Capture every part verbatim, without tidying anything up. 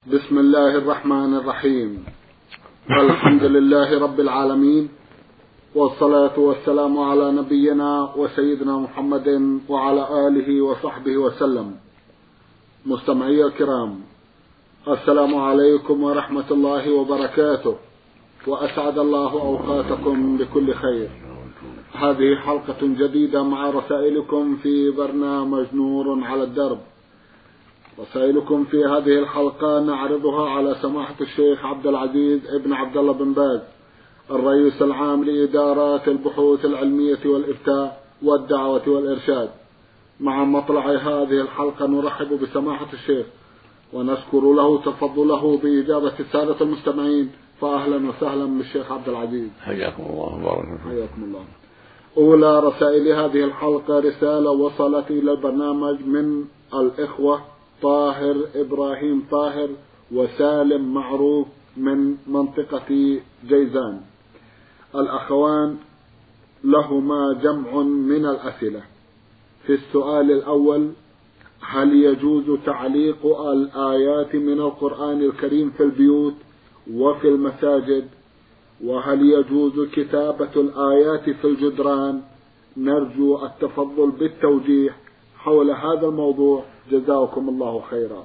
بسم الله الرحمن الرحيم. الحمد لله رب العالمين، والصلاة والسلام على نبينا وسيدنا محمد وعلى آله وصحبه وسلم. مستمعي الكرام، السلام عليكم ورحمة الله وبركاته، وأسعد الله أوقاتكم بكل خير. هذه حلقة جديدة مع رسائلكم في برنامج نور على الدرب. رسائلكم في هذه الحلقة نعرضها على سماحة الشيخ عبد العزيز ابن عبد الله بن باز، الرئيس العام لإدارات البحوث العلمية والإفتاء والدعوة والإرشاد. مع مطلع هذه الحلقة نرحب بسماحة الشيخ ونشكر له تفضله بإجابة السادة المستمعين، فأهلا وسهلا بالشيخ عبد العزيز. حياكم الله وبارك حياكم الله. أولى رسائل هذه الحلقة رسالة وصلت إلى البرنامج من الإخوة طاهر إبراهيم طاهر وسالم معروف من منطقة جيزان. الأخوان لهما جمع من الأسئلة. في السؤال الأول: هل يجوز تعليق الآيات من القرآن الكريم في البيوت وفي المساجد؟ وهل يجوز كتابة الآيات في الجدران؟ نرجو التفضل بالتوجيه حول هذا الموضوع، جزاكم الله خيرا.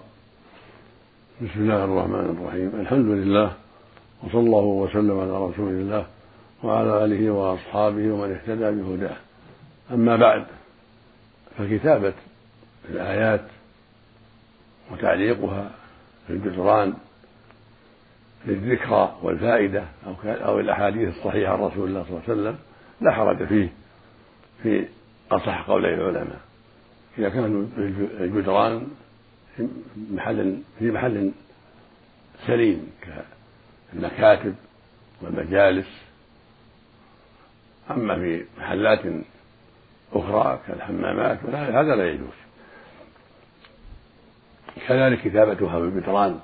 بسم الله الرحمن الرحيم. الحمد لله، وصلى الله وسلم على رسول الله وعلى آله وأصحابه ومن اهتدى بهداه. أما بعد، فكتابة الآيات وتعليقها في الجدران للذكرى والفائدة أو الأحاديث الصحيحة عن رسول الله صلى الله عليه وسلم لا حرج فيه في أصح قولي العلماء، إذا كان الجدران في محل في محل سليم كالمكاتب والمجالس. أما في محلات أخرى كالحمامات هذا لا يجوز. كذلك كتابتها في الجدران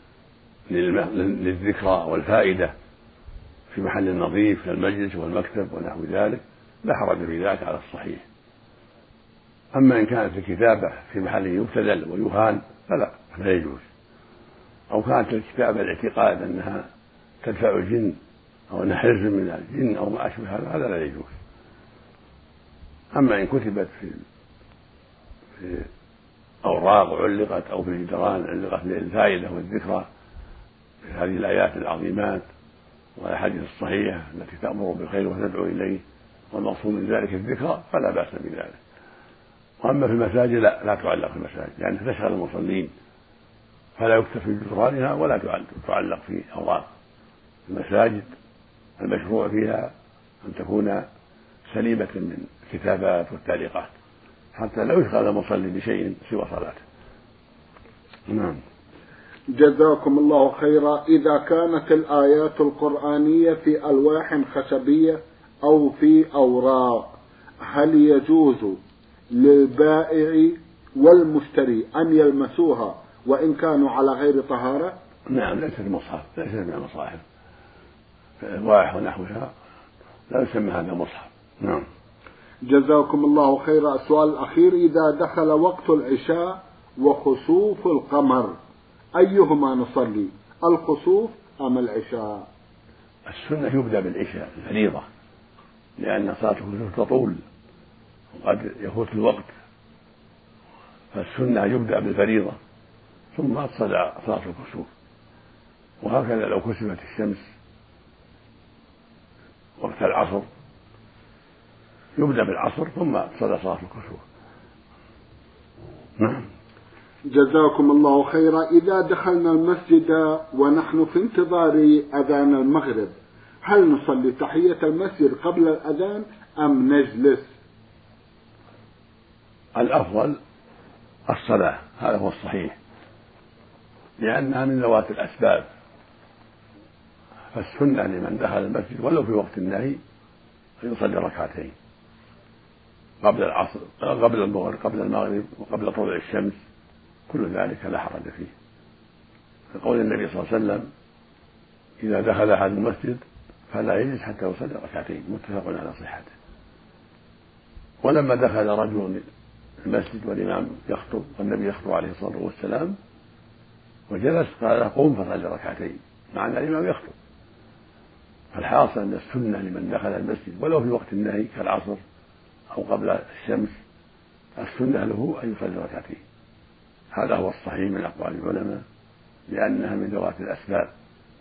للذكرى والفائدة في محل نظيف كالمجلس والمكتب ونحو ذلك لا حرج في ذلك على الصحيح. أما إن كانت الكتابة في محل يبتذل ويهان فلا لا يجوز، أو كانت الكتابة الاعتقاد أنها تدفع الجن أو أنها حرز من الجن أو ما أشبه هذا هذا لا يجوز. أما إن كتبت في في أوراق علقت أو في الجدران علقت للفائدة والذكرى في هذه الآيات العظيمات والأحاديث الصحيحة التي تأمر بالخير وتدعو إليه والمقصود من ذلك الذكرى فلا بأس بذلك. وأما في المساجد لا, لا تعلق في المساجد، لأنها يعني تشغل المصلين، فلا يكتب في جدرانها ولا تعلق في أوراق. المساجد المشروع فيها أن تكون سليمة من الكتابات والتعليقات حتى لا يشغل المصلي بشيء سوى صلاته. نعم. جزاكم الله خيرا. إذا كانت الآيات القرآنية في ألواح خشبية أو في أوراق، هل يجوز للبائع والمشتري أن يلمسوها وإن كانوا على غير طهارة؟ نعم، ليس المصحف ليس من المصاحف، الألواح ونحوها لا يسمى هذا مصحف. نعم. جزاكم الله خيرا. السؤال الأخير: إذا دخل وقت العشاء وخسوف القمر أيهما نصلي، الخسوف أم العشاء؟ السنة يبدأ بالعشاء الفريضة، لأن صلاة الخسوف تطول وقد يفوت الوقت، فالسنة يبدأ بالفريضة ثم تصلى صلاة الخسوف. وهكذا لو كسفت الشمس وقت العصر يبدأ بالعصر ثم تصلى صلاة الكسوف. نعم. جزاكم الله خيرا. إذا دخلنا المسجد ونحن في انتظار أذان المغرب، هل نصلي تحية المسجد قبل الأذان أم نجلس؟ الأفضل الصلاة، هذا هو الصحيح، لأنها من ذوات الأسباب. فالسنة لمن دخل المسجد ولو في وقت النهي فيصلي ركعتين قبل العصر قبل المغرب قبل المغرب وقبل طلوع الشمس، كل ذلك لا حرج فيه. كقول النبي صلى الله عليه وسلم: إذا دخل أحد المسجد فلا يجلس حتى يصلي ركعتين، متفق على صحته. ولما دخل رجل المسجد والإمام يخطب والنبي يخطب عليه الصلاة والسلام وجلس قال له قم فصل ركعتين، مع أن الإمام يخطب. فالحاصل أن السنة لمن دخل المسجد ولو في وقت النهي كالعصر أو قبل الشمس، السنة له أن يصلي ركعتين. هذا هو الصحيح من أقوال العلماء، لأنها من ذوات الأسباب،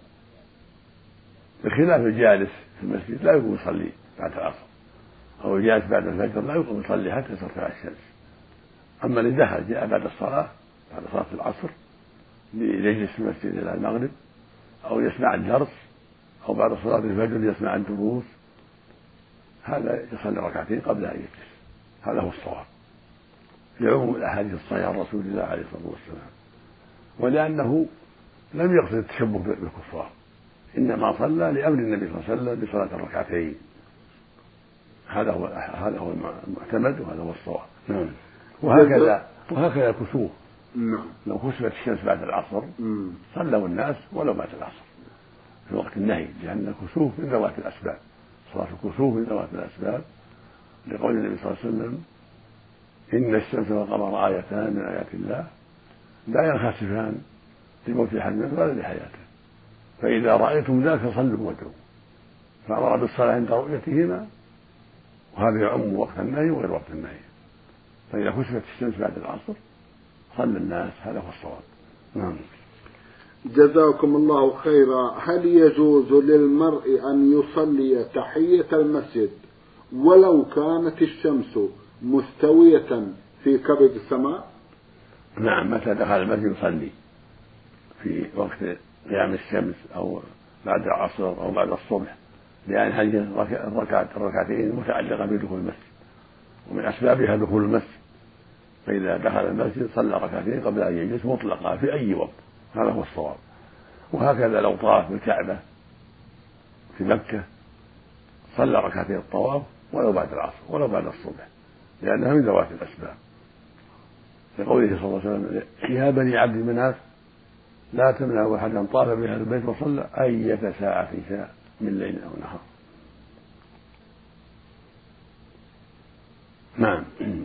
بخلاف الجالس في المسجد لا يقوم يصلي بعد العصر، أو الجالس بعد الفجر لا يقوم يصلي حتى ترتفع الشمس. أما اللي دخل جاء بعد الصلاة بعد صلاة العصر ليجلس في المسجد إلى المغرب، أو يسمع الدرس، أو بعد صلاة الفجر يسمع الدروس، هذا يصلي ركعتين قبل أن يجلس. هذا هو الصواب لعموم الأحاديث الصحيحة عن رسول الله عليه الصلاة والسلام، ولأنه لم يقصد التشبه بالكفار، إنما صلى لأمر النبي صلى الله عليه وسلم بصلاة الركعتين. هذا هو هذا هو المعتمد وهذا هو الصواب. نعم. وهكذا وهكذا الكسوف. نعم. لو كسفت الشمس بعد العصر صلوا الناس ولو بعد العصر في وقت النهي، لأن الكسوف من ذوات الأسباب، صلاة الكسوف من ذوات الأسباب، لقول النبي صلى الله عليه وسلم إن الشمس والقمر آيتان من آيات الله لا ينخسفان لموت أحد منهم ولا لحياته، فإذا رأيتم ذلك فصلوا وادعوا، فأمر بالصلاة عند رؤيتهما، وهذا يعم وقت النهي وغير وقت النهي. فإذا كسفت الشمس بعد العصر صلى الناس، هذا هو الصواب. نعم. جزاكم الله خيرا. هل يجوز للمرء أن يصلي تحية المسجد ولو كانت الشمس مستوية في كبد السماء؟ نعم، متى دخل المسجد يصلي في وقت قيام الشمس أو بعد العصر أو بعد الصبح، لأن هذه الركعات الركعتين متعلقة بدخول المسجد، ومن أسبابها دخول المسجد. فإذا دخل المسجد صلى ركعتين قبل أن يجلس مطلقا في أي وقت، هذا هو الصواب. وهكذا لو طاف بالكعبة في مكة صلى ركعتين الطواف ولو بعد العصر ولو بعد الصبح، لأنها من ذوات الأسباب، لقوله صلى الله عليه وسلم يا بني عبد مناف لا تمنعوا أحدا طاف بهذا البيت وصلى أية ساعة شاء من ليل أو نهار. نعم.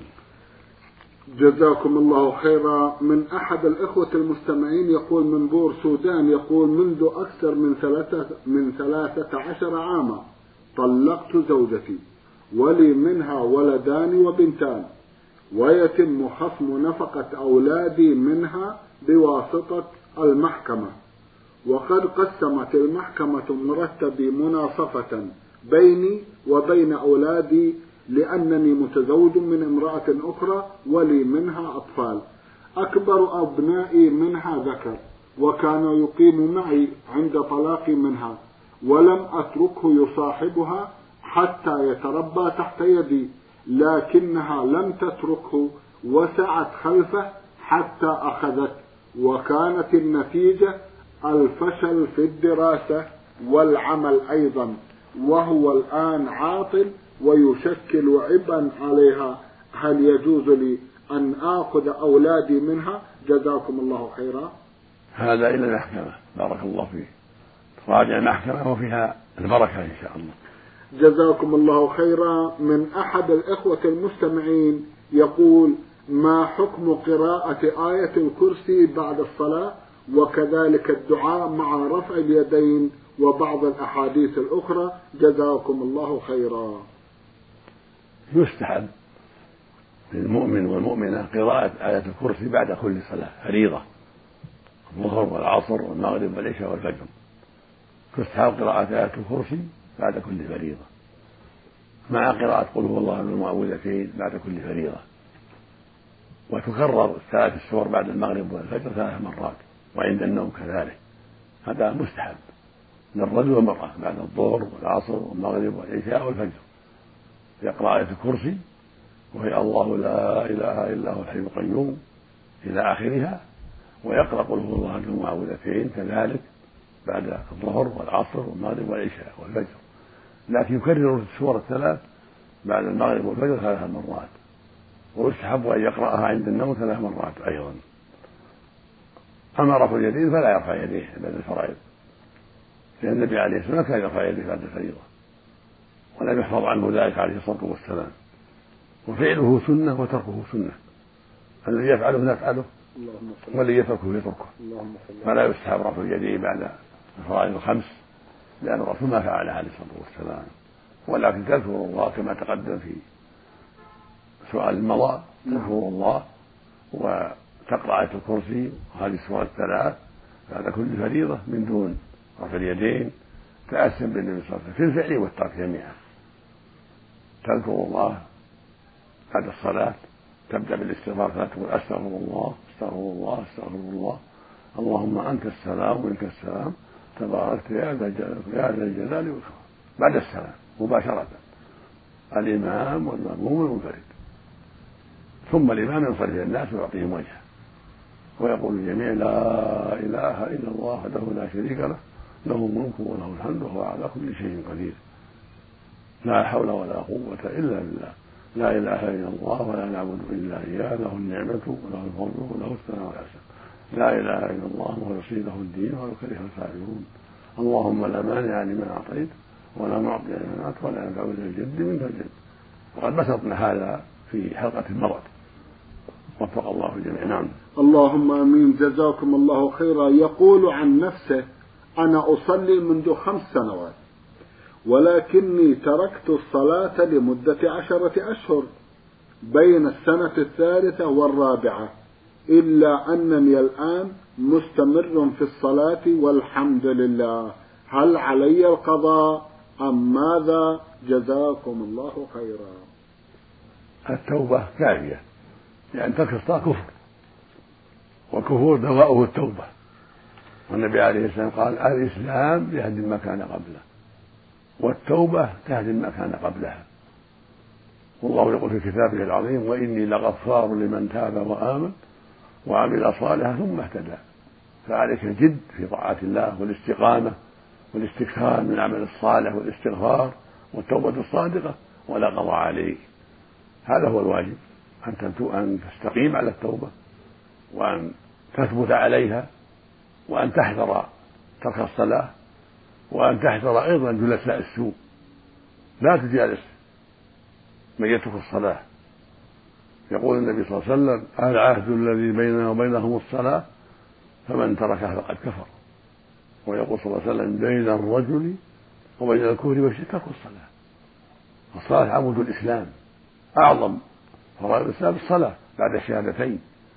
جزاكم الله خيرا. من أحد الإخوة المستمعين يقول من بور سودان، يقول منذ أكثر من ثلاثة من ثلاثة عشر عاما طلقت زوجتي ولي منها ولدان وبنتان، ويتم خصم نفقة أولادي منها بواسطة المحكمة، وقد قسمت المحكمة مرتبي مناصفة بيني وبين أولادي، لأنني متزوج من امرأة أخرى ولي منها أطفال، أكبر أبنائي منها ذكر، وكان يقيم معي عند طلاقي منها، ولم أتركه يصاحبها حتى يتربى تحت يدي، لكنها لم تتركه وسعت خلفه حتى أخذت، وكانت النتيجة الفشل في الدراسة والعمل أيضا، وهو الآن عاطل ويشكل عبئا عليها. هل يجوز لي أن آخذ أولادي منها؟ جزاكم الله خيرا. هذا إلى المحكمة، بارك الله فيه، راجع المحكمة وفيها البركة إن شاء الله. جزاكم الله خيرا. من أحد الإخوة المستمعين يقول ما حكم قراءة آية الكرسي بعد الصلاة، وكذلك الدعاء مع رفع اليدين وبعض الأحاديث الأخرى؟ جزاكم الله خيرا. يستحب للمؤمن والمؤمنة قراءة آية الكرسي بعد كل صلاة فريضة، الظهر والعصر والمغرب والعشاء والفجر، تستحب قراءة آية الكرسي بعد كل فريضة، مع قراءة قل هو الله المعوذتين بعد كل فريضة، وتكرر ثلاث السور بعد المغرب والفجر ثلاث مرات، وعند النوم كذلك. هذا مستحب للرجل والمرأة بعد الظهر والعصر والمغرب والعشاء والفجر، يقرأ آية الكرسي وهي الله لا إله إلا هو الحي القيوم إلى آخرها، ويقرأ قل هو الله المعوذتين كذلك بعد الظهر والعصر والمغرب والعشاء والفجر، لكن يكرر السور الثلاث بعد المغرب والفجر ثلاث مرات، ويستحب أن يقرأها عند النوم ثلاث مرات أيضا. أما رفع اليدين فلا يرفع يديه بعد الفرائض، لأن النبي عليه الصلاة والسلام كان يرفع يديه بعد الفريضة، ولم يحفظ عنه ذلك عليه الصلاة والسلام، وفعله سنة وتركه سنة، الذي يفعله نفعله والذي يتركه يتركه، فلا يستحب رفع اليدين بعد الفرائض الخمس، لأن الرسول ما فعل عليه الصلاة والسلام، ولكن تذكر الله كما تقدم في سؤال المضى، تذكر الله وتقرأ آية الكرسي وهذه السورة الثلاث بعد كل فريضة من دون رفع اليدين، تأسم بالنبي صلى الله عليه وسلم في الفعل والترك جميعا. تذكر الله بعد الصلاة، تبدأ بالاستغفار فتقول أستغفر الله أستغفر الله أستغفر الله اللهم أنت السلام ومنك السلام تباركت يا ذا الجلال والإكرام، بعد السلام مباشرة الإمام والمأموم المنفرد، ثم الإمام ينصرف إلى الناس ويعطيهم وجهه ويقول الجميع لا إله إلا الله وحده لا شريك له له الملك وله الحمد وهو على كل شيء قدير، لا حول ولا قوة إلا بالله، لا إله إلا الله ولا نعبد إلا إياه، له النعمة وله الفضل وله الثناء والحسن، لا إله إلا الله مخلصين له الدين ولو كره الكافرون، اللهم لا مانع لما أعطيت ولا معطي لما منعت ولا ينفع ذا الجد منك الجد. وقد بسطنا هذا في حلقة المرض، وفق الله الجميع. نعم. اللهم آمين. جزاكم الله خيرا. يقول عن نفسه: أنا أصلي منذ خمس سنوات، ولكني تركت الصلاة لمدة عشرة أشهر بين السنة الثالثة والرابعة، إلا أنني الآن مستمر في الصلاة والحمد لله، هل علي القضاء أم ماذا؟ جزاكم الله خيرا. التوبة كافية، لأن ترك الصلاة كفر، والكفور دواؤه التوبة، والنبي عليه السلام قال الإسلام يهدم ما كان قبله، والتوبة تهدم ما كان قبلها. والله يقول في كتابه العظيم: وإني لغفار لمن تاب وآمن وعمل صالحا ثم اهتدى. فعليك الجد في طاعة الله والاستقامة والاستكثار من العمل الصالح والاستغفار والتوبة الصادقة، ولا قضاء عليك. هذا هو الواجب، أن تستقيم على التوبة، وأن تثبت عليها، وأن تحذر ترك الصلاة، وأن تحذر أيضا جلساء السوء. لا تجالس من يترك الصلاة. يقول النبي صلى الله عليه وسلم: العهد الذي بيننا وبينهم الصلاة فمن تركها فقد كفر. ويقول صلى الله عليه وسلم: بين الرجل وبين الكفر والشرك ترك الصلاة. الصلاة عمود الإسلام، أعظم فرائض الإسلام الصلاة بعد الشهادتين.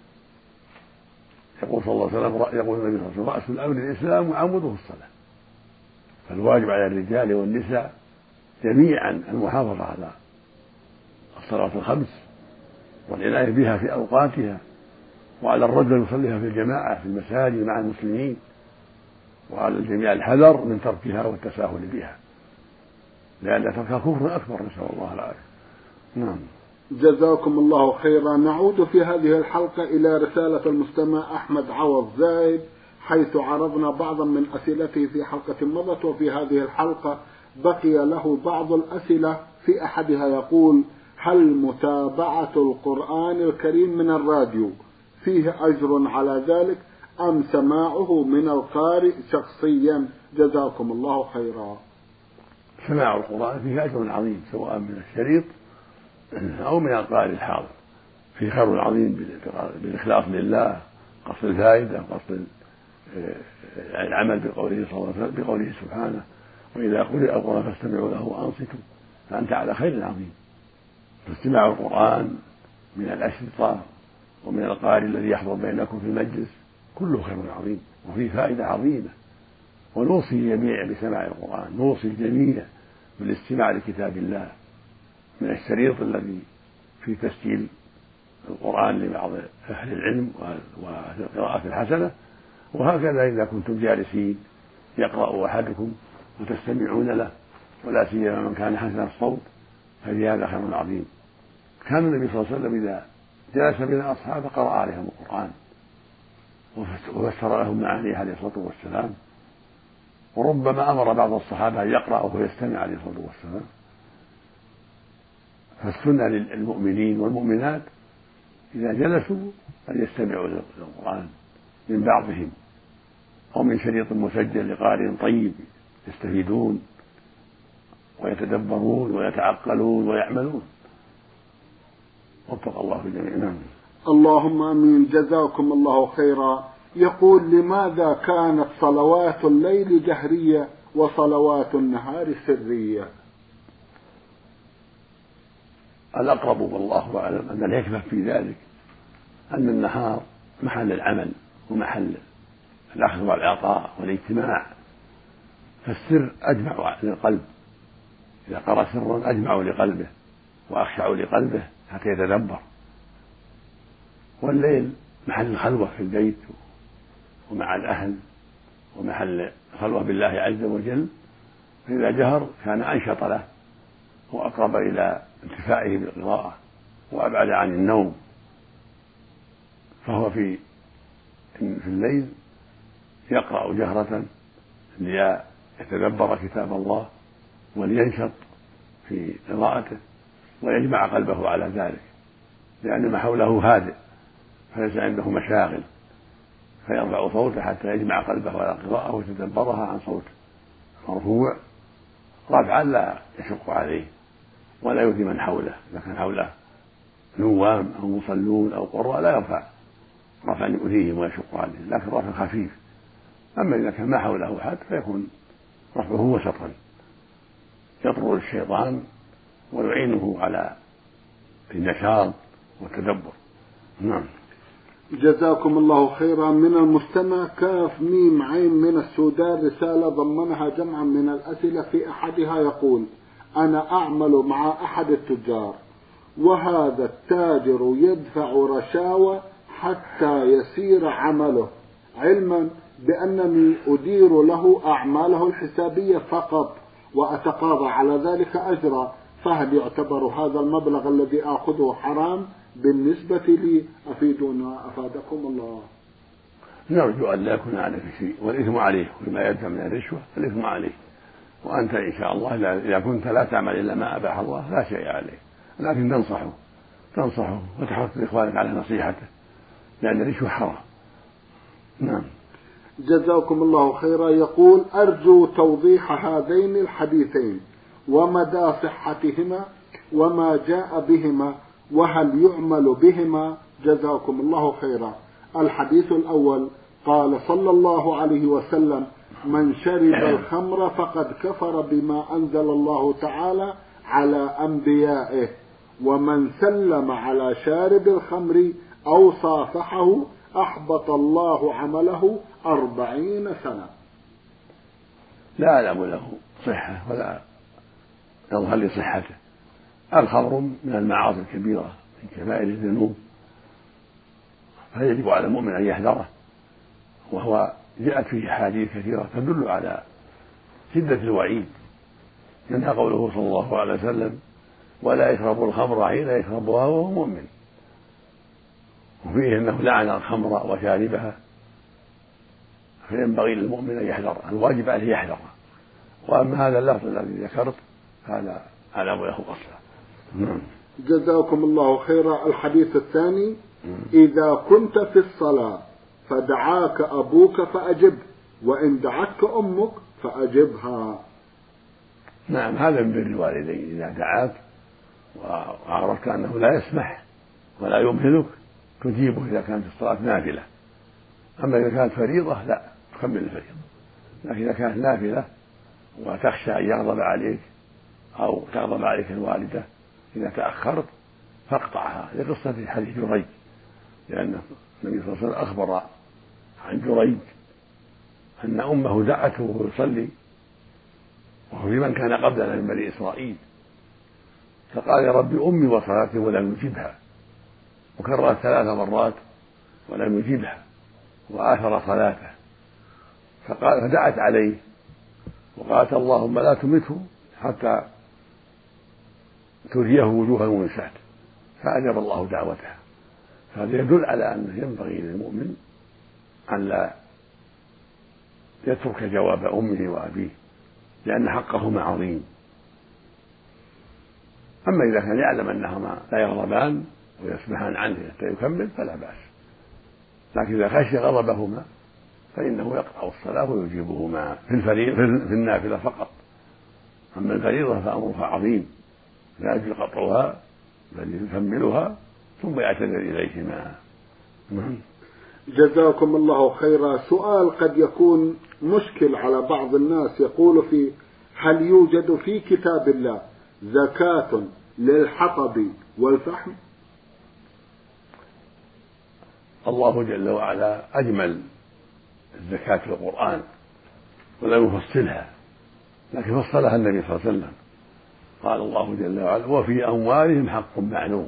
يقول صلى الله عليه وسلم يقول النبي صلى الله عليه وسلم: رأس الأمر الإسلام وعموده الصلاة. فالواجب على الرجال والنساء جميعا المحافظة على الصلاة الخمس والعناية بها في أوقاتها، وعلى الرجل يصليها في الجماعة في المساجد مع المسلمين، وعلى الجميع الحذر من تركها والتساهل بها، لأن تركها كفر أكبر، نسأل الله العافية. نعم. جزاكم الله خيرا. نعود في هذه الحلقة إلى رسالة المستمع أحمد عوض زايد، حيث عرضنا بعضا من أسئلته في حلقة مضت، وفي هذه الحلقة بقي له بعض الأسئلة. في أحدها يقول: هل متابعة القرآن الكريم من الراديو فيه أجر على ذلك أم سماعه من القارئ شخصيا؟ جزاكم الله خيرا. سماع القرآن فيه أجر عظيم، سواء من الشريط أو من القارئ الحاضر، فيه خير عظيم بالإخلاص لله، قصد الفائدة، قصد العمل بقوله صلى الله عليه وسلم، بقوله سبحانه: وإذا قرئ القرآن فاستمعوا له وأنصتوا، فأنت على خير عظيم. فاستماع القرآن من الأشرطة ومن القارئ الذي يحضر بينكم في المجلس كله خير عظيم وفيه فائدة عظيمة. ونوصي الجميع بسماع القرآن، نوصي الجميع بالاستماع لكتاب الله من الشريط الذي في تسجيل القرآن لبعض أهل العلم وأهل القراءة الحسنة. وهكذا إذا كنتم جالسين يقرأ أحدكم وتستمعون له، ولا سيما من كان حسن الصوت، ففي هذا خير عظيم. كان النبي صلى الله عليه وسلم إذا جلس بين أصحابه قرأ عليهم القرآن وفسر لهم معانيه عليه الصلاة والسلام، وربما أمر بعض الصحابة أن يقرأ وهو يستمع عليه الصلاة والسلام. فالسنة للمؤمنين والمؤمنات إذا جلسوا أن يستمعوا للقرآن من بعضهم أو من شريط مسجل لقارئ طيب، يستفيدون ويتدبرون ويتعقلون ويعملون. وفق الله الجميع. نعم. اللهم امين، جزاكم الله خيرا. يقول: لماذا كانت صلوات الليل جهرية وصلوات النهار سرية؟ الأقرب والله أعلم أن الحكمة في ذلك أن النهار محل العمل ومحل الأخذ والعطاء والاجتماع، فالسر أجمع للقلب، إذا قرأ سرا أجمع لقلبه وأخشع لقلبه حتى يتدبر. والليل محل الخلوة في البيت ومع الأهل ومحل خلوة بالله عز وجل، فإذا جهر كان أنشط له وأقرب إلى انتفاعه بالقراءة وأبعد عن النوم. فهو في في الليل يقرأ جهرة ليتدبر كتاب الله ولينشط في قراءته ويجمع قلبه على ذلك، لأن ما حوله هادئ فليس عنده مشاغل، فيرفع صوته حتى يجمع قلبه على القراءة ويتدبرها عن صوت مرفوع رفعا لا يشق عليه ولا يؤذي من حوله. إذا كان حوله نوام أو مصلون أو قراء لا يرفع رفعا يؤذيهم ويشق عليهم، لكن رفع خفيف. أما إذا كان ما حوله أحد فيكون رفعه وسطا يطرد الشيطان ويعينه على النشاط والتدبر. نعم. جزاكم الله خيرا. من المستمع كاف ميم عين من السودان رسالة ضمنها جمعا من الأسئلة، في أحدها يقول: أنا أعمل مع أحد التجار، وهذا التاجر يدفع رشاوى حتى يسير عمله، علما بأنني أدير له أعماله الحسابية فقط وأتقاضى على ذلك أجرا، فهل يعتبر هذا المبلغ الذي آخذه حرام بالنسبة لي؟ أفيدونا أفادكم الله. نرجو أن لا يكون عليك شيء، والإثم عليه، وما يدفع من الرشوة الإثم عليه، وأنت إن شاء الله إذا كنت لا تعمل إلا ما أباح الله لا شيء عليه، لكن تنصحه تنصحه وتحث إخوانك على نصيحته، لأن الرشوة حرام. نعم. جزاكم الله خيرا. يقول: أرجو توضيح هذين الحديثين ومدى صحتهما وما جاء بهما، وهل يعمل بهما؟ جزاكم الله خيرا. الحديث الأول: قال صلى الله عليه وسلم: من شرب الخمر فقد كفر بما أنزل الله تعالى على أنبيائه، ومن سلم على شارب الخمر أو صافحه أحبط الله عمله أربعين سنة. لا أعلم له صحة ولا يظهر لي صحته. الخمر من المعاصي الكبيرة من كبائر الذنوب، فيجب على المؤمن أن يحذره، وهو جاءت فيه حديث كثيرة تدل على شدة الوعيد، منها قوله صلى الله عليه وسلم: ولا يشرب الخمر حين يشربها وهو مؤمن، وفيه أنه لعن الخمر وشاربها، فينبغي للمؤمن أن يحذرها، الواجب عليه يحذرها. وأما هذا اللفظ الذي ذكرت هذا أعلم له أصلا. نعم. جزاكم الله خيرا. الحديث الثاني: إذا كنت في الصلاة فدعاك أبوك فأجب، وإن دعتك أمك فأجبها. نعم، هذا من بر الوالدين، إذا دعاك وعرفت أنه لا يسمح ولا يمهلك تجيبه إذا كانت الصلاة نافلة. أما إذا كانت فريضة لا تكمل الفريضة، لكن إذا كانت نافلة وتخشى أن يغضب عليك أو تغضب عليك الوالدة إذا تأخرت فاقطعها، لقصة حديث جريج، لأن النبي صلى الله عليه وسلم أخبر عن جريج أن أمه دعته وهو يصلي، وهو في من كان قبلنا من بني إسرائيل، فقال: يا رب أمي وصلاتي، ولم يجبها، وكرر ثلاث مرات ولم يجبها وآثر صلاته، فقال فدعت عليه وقالت: اللهم لا تمته حتى تريه وجوه المنسات، فأجاب الله دعوتها. فهذا يدل على أنه ينبغي للمؤمن أن لا يترك جواب أمه وأبيه، لأن حقهما عظيم. أما إذا كان يعلم أنهما لا يغضبان ويسمحان عنه حتى يكمل فلا بأس، لكن إذا خشي غضبهما فإنه يقطع الصلاة ويجيبهما في الفريضة في النافلة فقط. أما الفريضة فأمرها عظيم، لا يجوز قطعها بل يكملها ثم يعتذر إليهما. جزاكم الله خيرا. سؤال قد يكون مشكل على بعض الناس، يقول في هل يوجد في كتاب الله زكاة للحطب والفحم؟ الله جل وعلا أجمل الزكاة في القرآن ولم يفصلها، لكن فصلها النبي صلى الله عليه وسلم. قال الله جل وعلا وفي أموالهم حق معلوم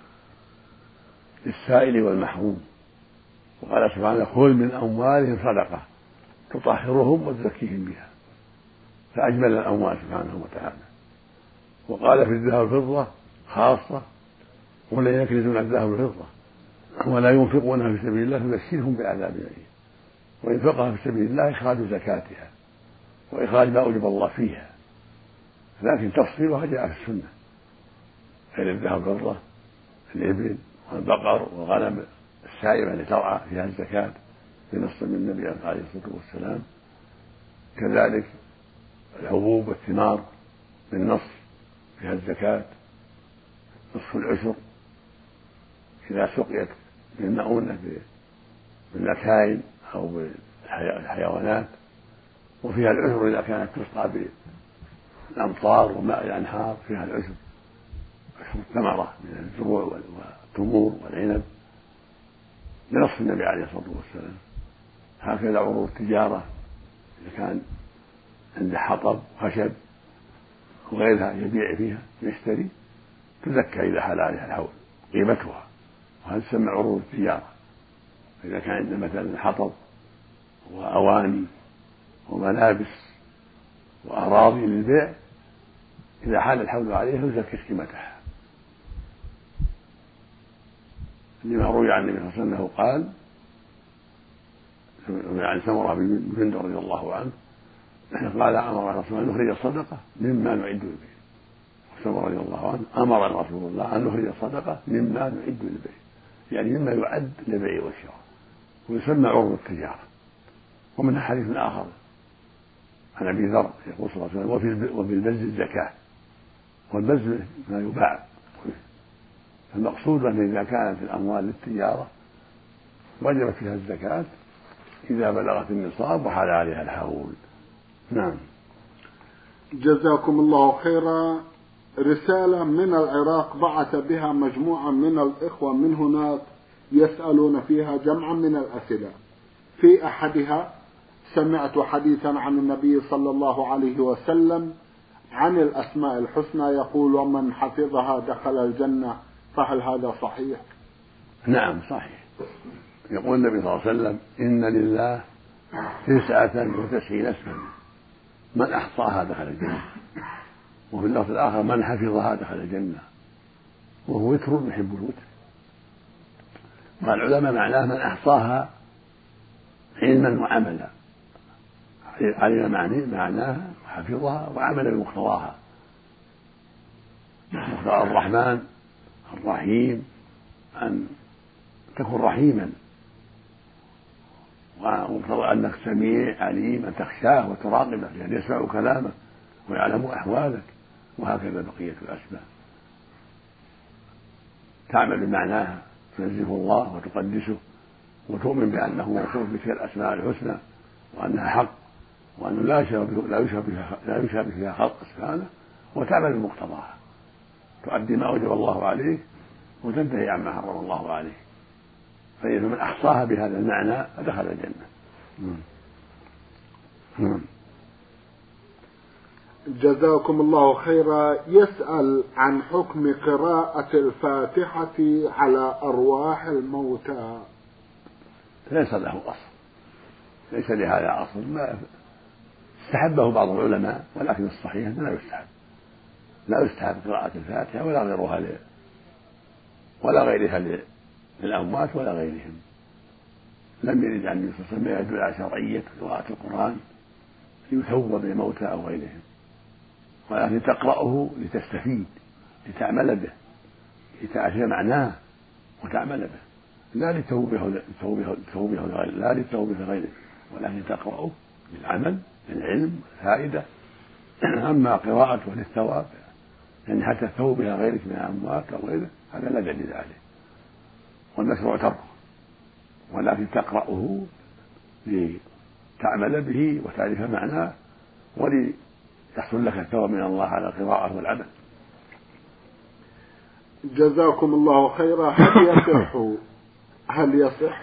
للسائل والمحروم. وقال سبحانه خذ من أموالهم صدقة تطهرهم وتزكيهم بها، فأجمل الأموال سبحانه وتعالى. وقال في الذهب والفضة خاصة ولا يكنزون الذهب والفضة ولا ينفقونها في سبيل الله فبشرهم بعذاب أليم. وإنفاقها في سبيل الله إخراج زكاتها وإخراج ما أوجب الله فيها، لكن تفصيلها جاء في السنة، غير الذهب والفضة الإبل والبقر والغنم السائمة التي ترعى فيها الزكاة بنص من النبي عليه الصلاة والسلام. كذلك الحبوب والثمار بالنص فيها الزكاة، نصف العشر إذا سقيت بالمؤونة بالنتائج أو بالحيوانات، وفيها العشر إذا كانت تسقى بالأمطار وماء الأنهار فيها العشر، عشر الثمرة من الزروع والتمور والعنب بنص النبي عليه الصلاة والسلام. هكذا عروض التجارة إذا كان عنده حطب خشب وغيرها يبيع فيها يشتري تزكى إذا حال عليها الحول قيمتها، وهذا تسمى عروض التجارة. إذا كان عنده مثلا حطب وأواني وملابس وأراضي للبيع إذا حال الحول عليها تزكى قيمتها، لما روي عن النبي صلى الله عليه وسلم قال عن سمرة بن جندب رضي الله عنه قال أمر رسول الله أن نخرج الصدقة مما نعد للبيع. سمرة رضي الله عنه أمر رسول الله أن نخرج الصدقة مما نعد للبيع، يعني مما يعد للبيع والشراء، ويسمى عروض التجارة. ومن حديث آخر عن أبي ذر يقول صلى الله عليه وسلم وفي البز الزكاة، والبز ما يباع. المقصود أن إذا كانت الأموال للتجارة وجبت فيها الزكاة إذا بلغت النصاب وحال عليها الحول. نعم. جزاكم الله خيرا. رسالة من العراق بعث بها مجموعة من الإخوة من هناك يسألون فيها جمعا من الأسئلة. في أحدها سمعت حديثا عن النبي صلى الله عليه وسلم عن الأسماء الحسنى يقول ومن حفظها دخل الجنة، فهل هذا صحيح؟ نعم صحيح. يقول النبي صلى الله عليه وسلم إن لله تسعة وتسعين اسما من أحصاها دخل الجنة، وفي اللفظ الآخر من حفظها دخل الجنة، وهو وتر يحب الوتر. والعلماء معناه من أحصاها علما وعملا، علم معناها وحفظها وعمل بمقتضاها. مقتضى الرحمن الرحيم أن تكون رحيما، ومقتضى أنك سميع عليم أن تخشاه وتراقبه يعني يسمع كلامه ويعلم أحوالك، وهكذا بقية الأسماء تعمل بمعناها، تنزه الله وتقدسه وتؤمن بأنه موصوف بتلك الأسماء الحسنى وأنها حق وأنه لا يشابه لا يشابه فيها خلق سبحانه، وتعمل بمقتضاها، تؤدي ما أوجب الله عليه وتنتهي عما حرم الله عليه. فإذا من أحصاها بهذا المعنى فدخل الجنة. جزاكم الله خيرا. يسأل عن حكم قراءة الفاتحة على أرواح الموتى. ليس له أصل، ليس لهذا أصل، ما استحبه بعض العلماء، ولكن الصحيح لا يستحب، لا يستحب قراءة الفاتحة ولا غيرها ل... ولا غيرها للأموات ولا غيرهم. لم يرد عن النبي صلى الله عليه وسلم يدل على شرعية قراءة القرآن ليثوب بالموتى أو غيرهم، ولكن تقرأه لتستفيد، لتعمل به، لتعرف معناه وتعمل به، لا للتوبه لا للتوبه لغيره، ولكن تقرأه للعمل للعلم والفائدة. أما قراءته للثواب يعني حتى تثوب بها غيرك من الأموات أو غيره هذا لا دليل عليه. والمشروع تركه، ولكن تقرأه لتعمل به وتعرف معناه وليحصل لك الثواب من الله على القراءة والعمل. جزاكم الله خيرا. هل يصح هل يصح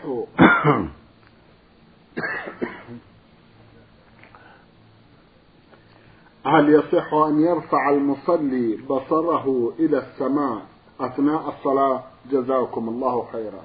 هل يصح أن يرفع المصلي بصره إلى السماء أثناء الصلاة؟ جزاكم الله خيرا.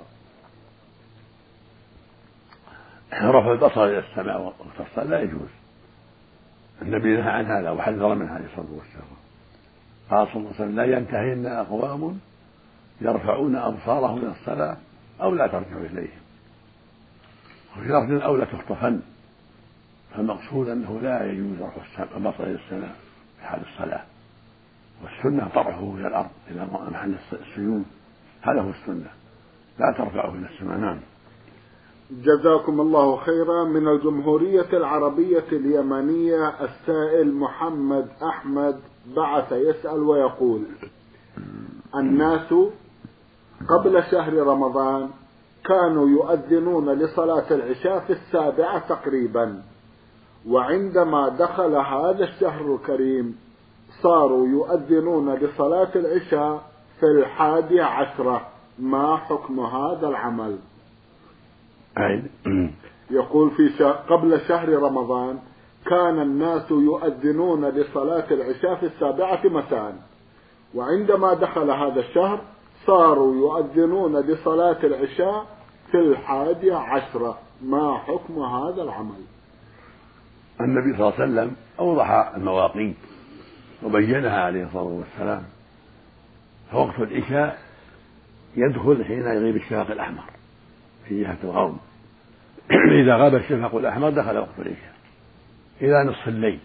رفع البصر إلى السماء وقت الصلاة لا يجوز، النبي نهى عن هذا وحذر منه عليه الصلاة والسلام. قال صلى الله عليه وسلم: لا ينتهين أقوام يرفعون أبصارهم إلى الصلاة أو لا ترجعوا إليهم، وفي لفظ أو لا تخطفن. فالمقصود أنه لا يجوز رفع البصر إلى السماء في حال الصلاة، والسنة طرحه إلى الأرض إلى محل السجود، هذا هو السنة، لا ترفعه إلى السماء. نعم. جزاكم الله خيرا. من الجمهورية العربية اليمنية السائل محمد أحمد بعث يسأل ويقول: الناس قبل شهر رمضان كانوا يؤذنون لصلاة العشاء في السابعة تقريبا، وعندما دخل هذا الشهر الكريم صاروا يؤذنون لصلاة العشاء في الحادية عشرة، ما حكم هذا العمل؟ يقول: في شهر قبل شهر رمضان كان الناس يؤذنون لصلاة العشاء في السابعة مساء، وعندما دخل هذا الشهر صاروا يؤذنون لصلاة العشاء في الحادية عشرة، ما حكم هذا العمل؟ النبي صلى الله عليه وسلم أوضح المواقيت وبينها عليه الصلاة والسلام. فوقت العشاء يدخل حين يغيب الشفق الأحمر في جهة الغرب، إذا غاب الشفق الأحمر دخل وقت العشاء إلى نصف الليل.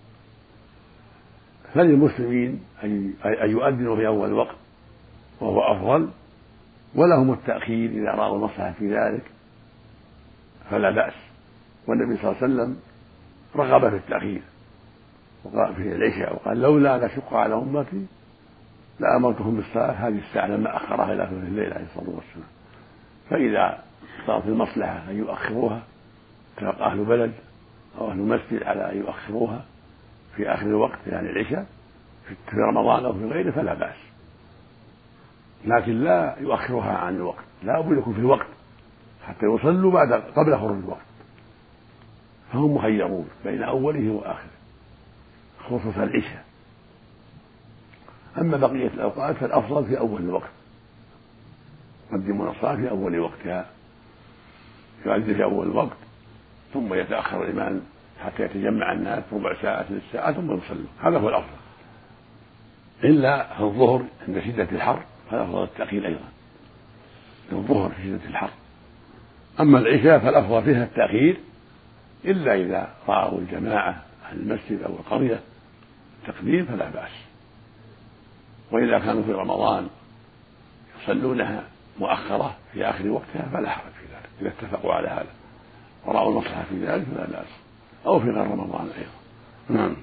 فللمسلمين أن يؤذنوا في أول وقت وهو أفضل، ولهم التأخير إذا رأوا المصلحة في ذلك فلا بأس. والنبي صلى الله عليه وسلم رغب في التأخير وقال في العشاء وقال: لولا أن أشق على أمتي لأمرتهم بالصلاة هذه الساعة، لما أخرها إلى ثلث الليل عليه الصلاة والسلام. فإذا صارت المصلحة أن يؤخروها اتفق أهل بلد أو أهل مسجد على أن يؤخروها في آخر الوقت يعني العشاء في رمضان أو في غيره فلا بأس، لكن لا يؤخرها عن الوقت، لا بد يكون في الوقت حتى يصلوا بعد قبل خروج الوقت. فهم مخيرون بين أوله وآخره خصوصا العشاء. أما بقية الأوقات فالأفضل في أول الوقت، يقدمون الصلاة في أول وقتها، يؤذن في أول الوقت ثم يتأخر الإمام حتى يتجمع الناس ربع ساعة ثلث ساعة ثم يصلوا، هذا هو الأفضل. إلا في الظهر عند شدة الحر فالأفضل التأخير أيضا في الظهر في شدة الحر. أما العشاء فالأفضل فيها التأخير إلا إذا رأوا الجماعة عن المسجد أو القرية تقديم فلا بأس. وإذا كانوا في رمضان يصلونها مؤخرة في آخر وقتها فلا حرج في ذلك إذا اتفقوا على هذا ورأوا المصلحة في ذلك فلا بأس، أو في غير رمضان أيضا. نعم.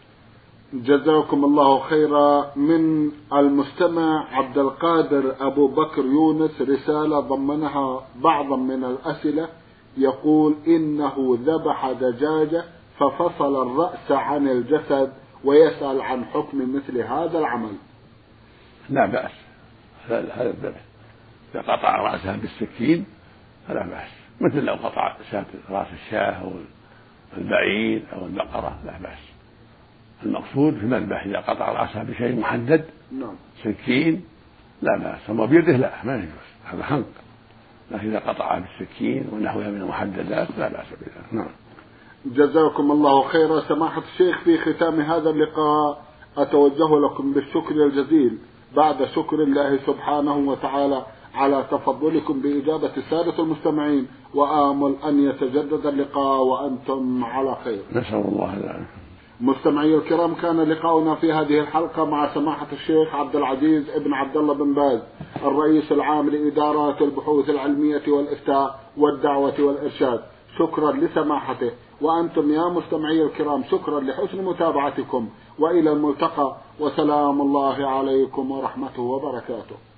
جزاكم الله خيرا. من المستمع عبد القادر أبو بكر يونس رسالة ضمنها بعضا من الأسئلة، يقول: إنه ذبح دجاجة ففصل الرأس عن الجسد ويسأل عن حكم مثل هذا العمل. لا بأس، هذا الذبح إذا قطع رأسها بالسكين فلا بأس، مثل لو قطع رأس الشاة أو البعير أو البقرة لا بأس. المقصود في المذبح إذا قطع رأسها بشيء محدد سكين لا بأس، أما بيده لا ما يجوز، هذا حنق. لكن إذا قطعها بالسكين ونحوها من المحددات لا بأس بذلك. نعم. جزاكم الله خيرا. سماحة الشيخ، في ختام هذا اللقاء أتوجه لكم بالشكر الجزيل بعد شكر الله سبحانه وتعالى على تفضلكم بإجابة السادة المستمعين، وآمل أن يتجدد اللقاء وأنتم على خير. نسأل الله ذلك. مستمعي الكرام، كان لقاؤنا في هذه الحلقة مع سماحة الشيخ عبد العزيز ابن عبد الله بن باز، الرئيس العام لإدارات البحوث العلمية والإفتاء والدعوة والإرشاد. شكرا لسماحته، وأنتم يا مستمعي الكرام شكرا لحسن متابعتكم، وإلى الملتقى، وسلام الله عليكم ورحمته وبركاته.